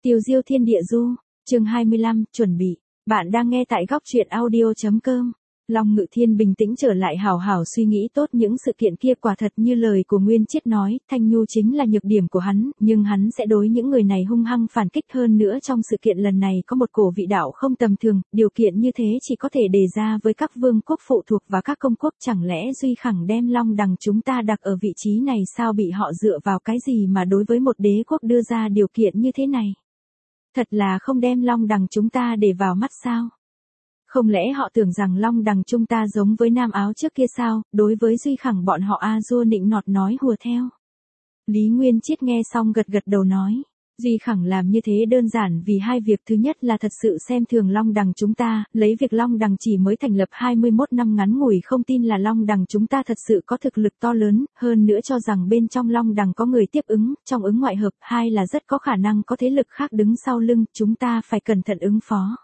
Tiêu diêu thiên địa du, chương 25, chuẩn bị. Bạn đang nghe tại góc truyện audio.com. Long Ngự Thiên bình tĩnh trở lại hào hào suy nghĩ tốt những sự kiện kia quả thật như lời của Nguyên Chiết nói, Thanh Nhu chính là nhược điểm của hắn, nhưng hắn sẽ đối những người này hung hăng phản kích hơn nữa trong sự kiện lần này có một cổ vị đạo không tầm thường, điều kiện như thế chỉ có thể đề ra với các vương quốc phụ thuộc và các công quốc chẳng lẽ Duy Khẳng đem Long Đằng chúng ta đặt ở vị trí này sao bị họ dựa vào cái gì mà đối với một đế quốc đưa ra điều kiện như thế này. Thật là không đem Long Đằng chúng ta để vào mắt sao? Không lẽ họ tưởng rằng Long Đằng chúng ta giống với Nam Áo trước kia sao, đối với Duy Khẳng bọn họ A-dua nịnh nọt nói hùa theo. Lý Nguyên Chiết nghe xong gật gật đầu nói, Duy Khẳng làm như thế đơn giản vì hai việc, thứ nhất là thật sự xem thường Long Đằng chúng ta, lấy việc Long Đằng chỉ mới thành lập 21 năm ngắn ngủi không tin là Long Đằng chúng ta thật sự có thực lực to lớn, hơn nữa cho rằng bên trong Long Đằng có người tiếp ứng, trong ứng ngoại hợp, hai là rất có khả năng có thế lực khác đứng sau lưng, chúng ta phải cẩn thận ứng phó.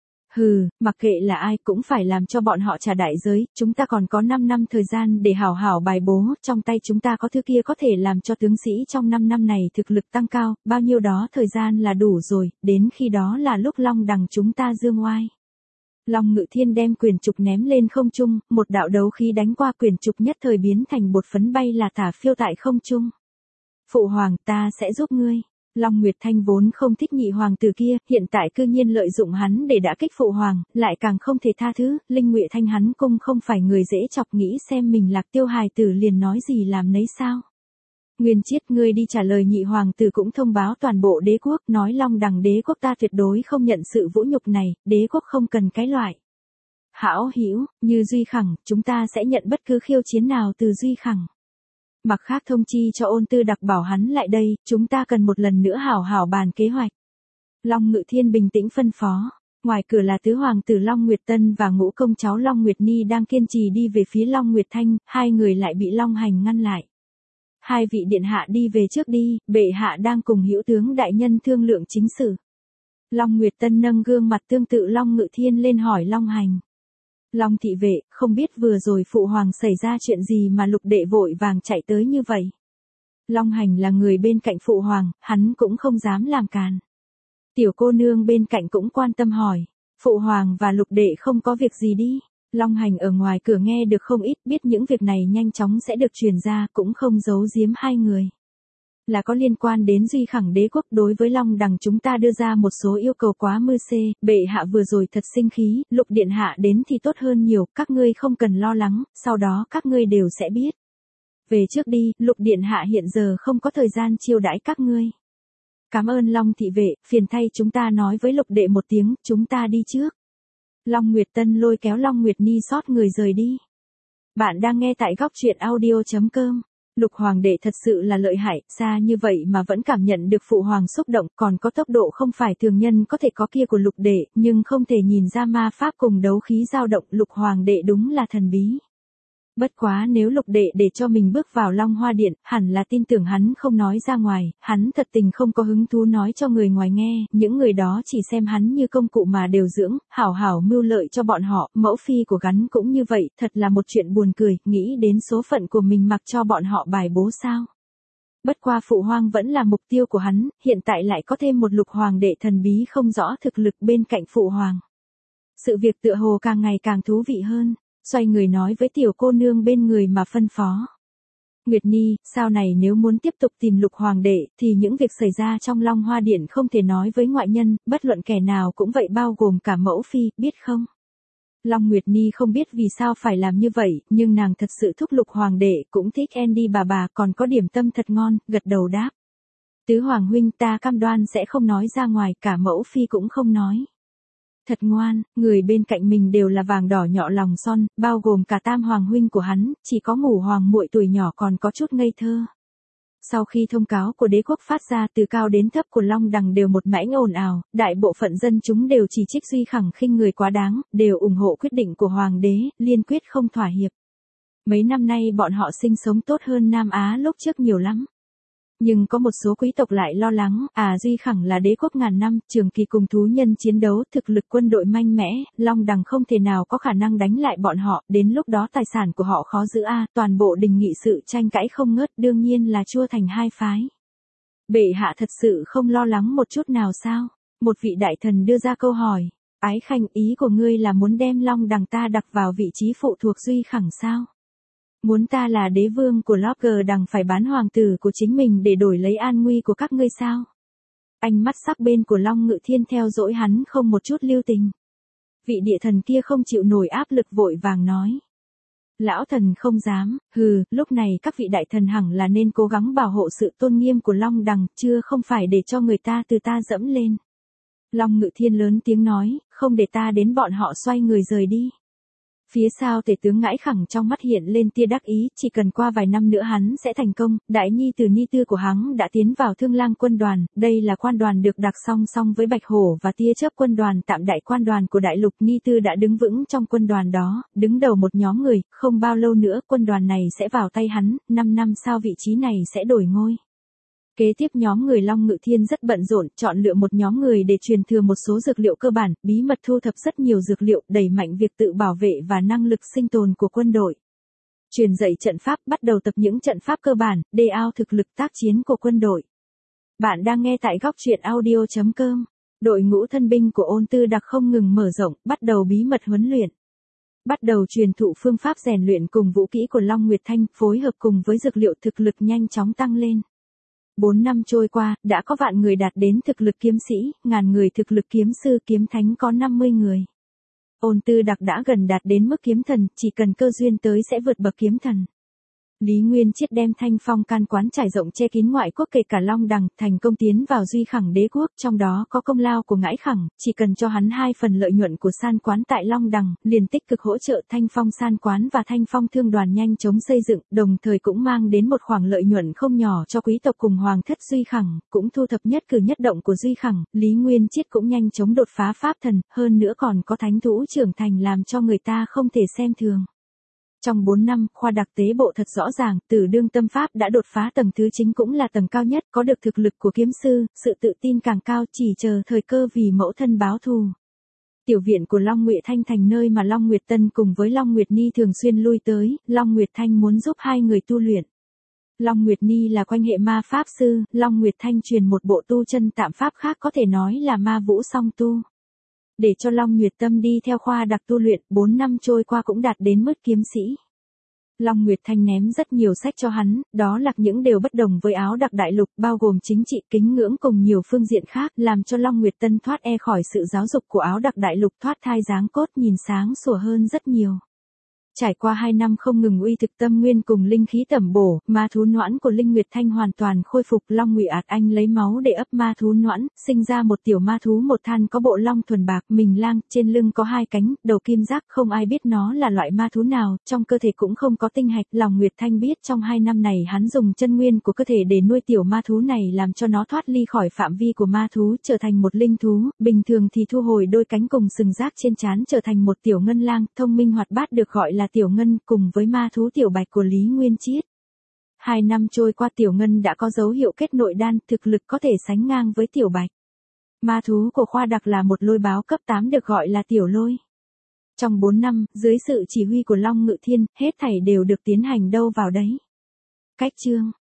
Hừ, mặc kệ là ai cũng phải làm cho bọn họ trả đại giới, chúng ta còn có 5 năm thời gian để hảo hảo bài bố, trong tay chúng ta có thứ kia có thể làm cho tướng sĩ trong 5 năm này thực lực tăng cao, bao nhiêu đó thời gian là đủ rồi, đến khi đó là lúc Long Đằng chúng ta dương oai. Long Ngự Thiên đem quyền trục ném lên không trung, một đạo đấu khí đánh qua quyền trục nhất thời biến thành bột phấn bay là tả phiêu tại không trung. Phụ hoàng, ta sẽ giúp ngươi. Long Nguyệt Thanh vốn không thích nhị hoàng tử kia, hiện tại cư nhiên lợi dụng hắn để đả kích phụ hoàng, lại càng không thể tha thứ, Linh Nguyệt Thanh hắn cung không phải người dễ chọc, nghĩ xem mình Lạc Tiêu hài tử liền nói gì làm nấy sao. Nguyên Chiết, ngươi đi trả lời nhị hoàng tử cũng thông báo toàn bộ đế quốc, nói Long Đằng đế quốc ta tuyệt đối không nhận sự vũ nhục này, đế quốc không cần cái loại. Hảo hữu, như Duy Khẳng, chúng ta sẽ nhận bất cứ khiêu chiến nào từ Duy Khẳng. Mặc khác thông chi cho Ôn Tư Đặc bảo hắn lại đây, chúng ta cần một lần nữa hảo hảo bàn kế hoạch. Long Ngự Thiên bình tĩnh phân phó. Ngoài cửa là tứ hoàng tử Long Nguyệt Tân và ngũ công cháu Long Nguyệt Ni đang kiên trì đi về phía Long Nguyệt Thanh, hai người lại bị Long Hành ngăn lại. Hai vị điện hạ đi về trước đi, bệ hạ đang cùng hữu tướng đại nhân thương lượng chính sự. Long Nguyệt Tân nâng gương mặt tương tự Long Ngự Thiên lên hỏi Long Hành. Long thị vệ, không biết vừa rồi phụ hoàng xảy ra chuyện gì mà Lục đệ vội vàng chạy tới như vậy. Long Hành là người bên cạnh phụ hoàng, hắn cũng không dám làm càn. Tiểu cô nương bên cạnh cũng quan tâm hỏi, phụ hoàng và Lục đệ không có việc gì đi. Long Hành ở ngoài cửa nghe được không ít, biết những việc này nhanh chóng sẽ được truyền ra, cũng không giấu giếm hai người. Là có liên quan đến Duy Khẳng đế quốc, đối với Long Đằng chúng ta đưa ra một số yêu cầu quá mưu xê, bệ hạ vừa rồi thật sinh khí, Lục điện hạ đến thì tốt hơn nhiều, các ngươi không cần lo lắng, sau đó các ngươi đều sẽ biết. Về trước đi, Lục điện hạ hiện giờ không có thời gian chiêu đãi các ngươi. Cảm ơn Long thị vệ, phiền thay chúng ta nói với Lục đệ một tiếng, chúng ta đi trước. Long Nguyệt Tân lôi kéo Long Nguyệt Ni xót người rời đi. Bạn đang nghe tại góc truyện audio.com. Lục hoàng đệ thật sự là lợi hại, xa như vậy mà vẫn cảm nhận được phụ hoàng xúc động, còn có tốc độ không phải thường nhân có thể có kia của lục đệ, nhưng không thể nhìn ra ma pháp cùng đấu khí dao động, lục hoàng đệ đúng là thần bí. Bất quá nếu Lục đệ để cho mình bước vào Long Hoa Điện, hẳn là tin tưởng hắn không nói ra ngoài, hắn thật tình không có hứng thú nói cho người ngoài nghe, những người đó chỉ xem hắn như công cụ mà đều dưỡng, hảo hảo mưu lợi cho bọn họ, mẫu phi của hắn cũng như vậy, thật là một chuyện buồn cười, nghĩ đến số phận của mình mặc cho bọn họ bài bố sao. Bất qua phụ hoàng vẫn là mục tiêu của hắn, hiện tại lại có thêm một Lục hoàng đệ thần bí không rõ thực lực bên cạnh phụ hoàng. Sự việc tựa hồ càng ngày càng thú vị hơn. Xoay người nói với tiểu cô nương bên người mà phân phó. Nguyệt Ni, sau này nếu muốn tiếp tục tìm Lục hoàng đệ, thì những việc xảy ra trong Long Hoa Điện không thể nói với ngoại nhân, bất luận kẻ nào cũng vậy, bao gồm cả mẫu phi, biết không? Long Nguyệt Ni không biết vì sao phải làm như vậy, nhưng nàng thật sự thúc Lục hoàng đệ, cũng thích Andy bà còn có điểm tâm thật ngon, gật đầu đáp. Tứ hoàng huynh, ta cam đoan sẽ không nói ra ngoài, cả mẫu phi cũng không nói. Thật ngoan, người bên cạnh mình đều là vàng đỏ nhọ lòng son, bao gồm cả tam hoàng huynh của hắn, chỉ có Ngũ hoàng muội tuổi nhỏ còn có chút ngây thơ. Sau khi thông cáo của đế quốc phát ra, từ cao đến thấp của Long Đằng đều một mãnh ồn ào, đại bộ phận dân chúng đều chỉ trích Duy Khẳng khinh người quá đáng, đều ủng hộ quyết định của hoàng đế, liên quyết không thỏa hiệp. Mấy năm nay bọn họ sinh sống tốt hơn Nam Á lúc trước nhiều lắm. Nhưng có một số quý tộc lại lo lắng, Duy Khẳng là đế quốc ngàn năm, trường kỳ cùng thú nhân chiến đấu, thực lực quân đội mạnh mẽ, Long Đằng không thể nào có khả năng đánh lại bọn họ, đến lúc đó tài sản của họ khó giữ toàn bộ đình nghị sự tranh cãi không ngớt, đương nhiên là chua thành hai phái. Bệ hạ thật sự không lo lắng một chút nào sao? Một vị đại thần đưa ra câu hỏi. Ái khanh, ý của ngươi là muốn đem Long Đằng ta đặt vào vị trí phụ thuộc Duy Khẳng sao? Muốn ta là đế vương của Logger Đằng phải bán hoàng tử của chính mình để đổi lấy an nguy của các ngươi sao? Ánh mắt sắc bên của Long Ngự Thiên theo dõi hắn không một chút lưu tình. Vị địa thần kia không chịu nổi áp lực vội vàng nói. Lão thần không dám, lúc này các vị đại thần hẳn là nên cố gắng bảo hộ sự tôn nghiêm của Long Đằng, chưa không phải để cho người ta từ ta dẫm lên. Long Ngự Thiên lớn tiếng nói, không để ta đến bọn họ xoay người rời đi. Phía sau tể tướng Ngãi Khẳng trong mắt hiện lên tia đắc ý, chỉ cần qua vài năm nữa hắn sẽ thành công, đại nhi tử ni tư của hắn đã tiến vào Thương Lang quân đoàn, đây là quan đoàn được đặc song song với Bạch Hổ và tia chớp quân đoàn tạm đại quan đoàn của đại lục, ni tư đã đứng vững trong quân đoàn đó, đứng đầu một nhóm người, không bao lâu nữa quân đoàn này sẽ vào tay hắn, 5 năm sau vị trí này sẽ đổi ngôi. Kế tiếp nhóm người Long Ngự Thiên rất bận rộn, chọn lựa một nhóm người để truyền thừa một số dược liệu cơ bản, bí mật thu thập rất nhiều dược liệu, đẩy mạnh việc tự bảo vệ và năng lực sinh tồn của quân đội. Truyền dạy trận pháp, bắt đầu tập những trận pháp cơ bản, đề cao thực lực tác chiến của quân đội. Bạn đang nghe tại góc truyện audio.com. Đội ngũ thân binh của Ôn Tư Đặc không ngừng mở rộng, bắt đầu bí mật huấn luyện. Bắt đầu truyền thụ phương pháp rèn luyện cùng vũ kỹ của Long Nguyệt Thanh, phối hợp cùng với dược liệu, thực lực nhanh chóng tăng lên. 4 năm trôi qua, đã có vạn người đạt đến thực lực kiếm sĩ, ngàn người thực lực kiếm sư, kiếm thánh có 50 người. Ôn Tư Đặc đã gần đạt đến mức kiếm thần, chỉ cần cơ duyên tới sẽ vượt bậc kiếm thần. Lý Nguyên Chiết đem Thanh Phong can quán trải rộng che kín ngoại quốc kể cả Long Đằng, thành công tiến vào Duy Khẳng đế quốc, trong đó có công lao của Ngãi Khẳng, chỉ cần cho hắn 2 phần lợi nhuận của san quán tại Long Đằng, liền tích cực hỗ trợ Thanh Phong san quán và Thanh Phong thương đoàn nhanh chóng xây dựng, đồng thời cũng mang đến một khoản lợi nhuận không nhỏ cho quý tộc cùng hoàng thất Duy Khẳng, cũng thu thập nhất cử nhất động của Duy Khẳng, Lý Nguyên Chiết cũng nhanh chóng đột phá pháp thần, hơn nữa còn có thánh thú trưởng thành làm cho người ta không thể xem thường. Trong 4 năm, khoa đặc tế bộ thật rõ ràng, Tử Đương tâm pháp đã đột phá tầng thứ chính cũng là tầng cao nhất, có được thực lực của kiếm sư, sự tự tin càng cao, chỉ chờ thời cơ vì mẫu thân báo thù. Tiểu viện của Long Nguyệt Thanh thành nơi mà Long Nguyệt Tân cùng với Long Nguyệt Ni thường xuyên lui tới, Long Nguyệt Thanh muốn giúp hai người tu luyện. Long Nguyệt Ni là quanh hệ ma pháp sư, Long Nguyệt Thanh truyền một bộ tu chân tạm pháp khác có thể nói là ma vũ song tu. Để cho Long Nguyệt Tâm đi theo khoa đặc tu luyện, 4 năm trôi qua cũng đạt đến mức kiếm sĩ. Long Nguyệt Thanh ném rất nhiều sách cho hắn, đó là những điều bất đồng với áo đặc đại lục, bao gồm chính trị, kính ngưỡng cùng nhiều phương diện khác, làm cho Long Nguyệt Tân thoát khỏi sự giáo dục của áo đặc đại lục, thoát thai dáng cốt, nhìn sáng sủa hơn rất nhiều. Trải qua 2 năm không ngừng uy thực tâm nguyên cùng linh khí tẩm bổ, ma thú noãn của Linh Nguyệt Thanh hoàn toàn khôi phục. Long Ngụy Ạt Anh lấy máu để ấp ma thú noãn, sinh ra một tiểu ma thú một than có bộ lông thuần bạc, mình lang, trên lưng có 2 cánh, đầu kim giác, không ai biết nó là loại ma thú nào, trong cơ thể cũng không có tinh hạch. Long Nguyệt Thanh biết trong 2 năm này hắn dùng chân nguyên của cơ thể để nuôi tiểu ma thú này, làm cho nó thoát ly khỏi phạm vi của ma thú, trở thành một linh thú, bình thường thì thu hồi đôi cánh cùng sừng giác trên trán, trở thành một tiểu ngân lang, thông minh hoạt bát, được gọi là Tiểu Ngân, cùng với ma thú Tiểu Bạch của Lý Nguyên Chiết. 2 năm trôi qua, Tiểu Ngân đã có dấu hiệu kết nội đan, thực lực có thể sánh ngang với Tiểu Bạch. Ma thú của khoa đặc là một lôi báo cấp 8 được gọi là Tiểu Lôi. Trong 4 năm, dưới sự chỉ huy của Long Ngự Thiên, hết thảy đều được tiến hành đâu vào đấy. Cách chương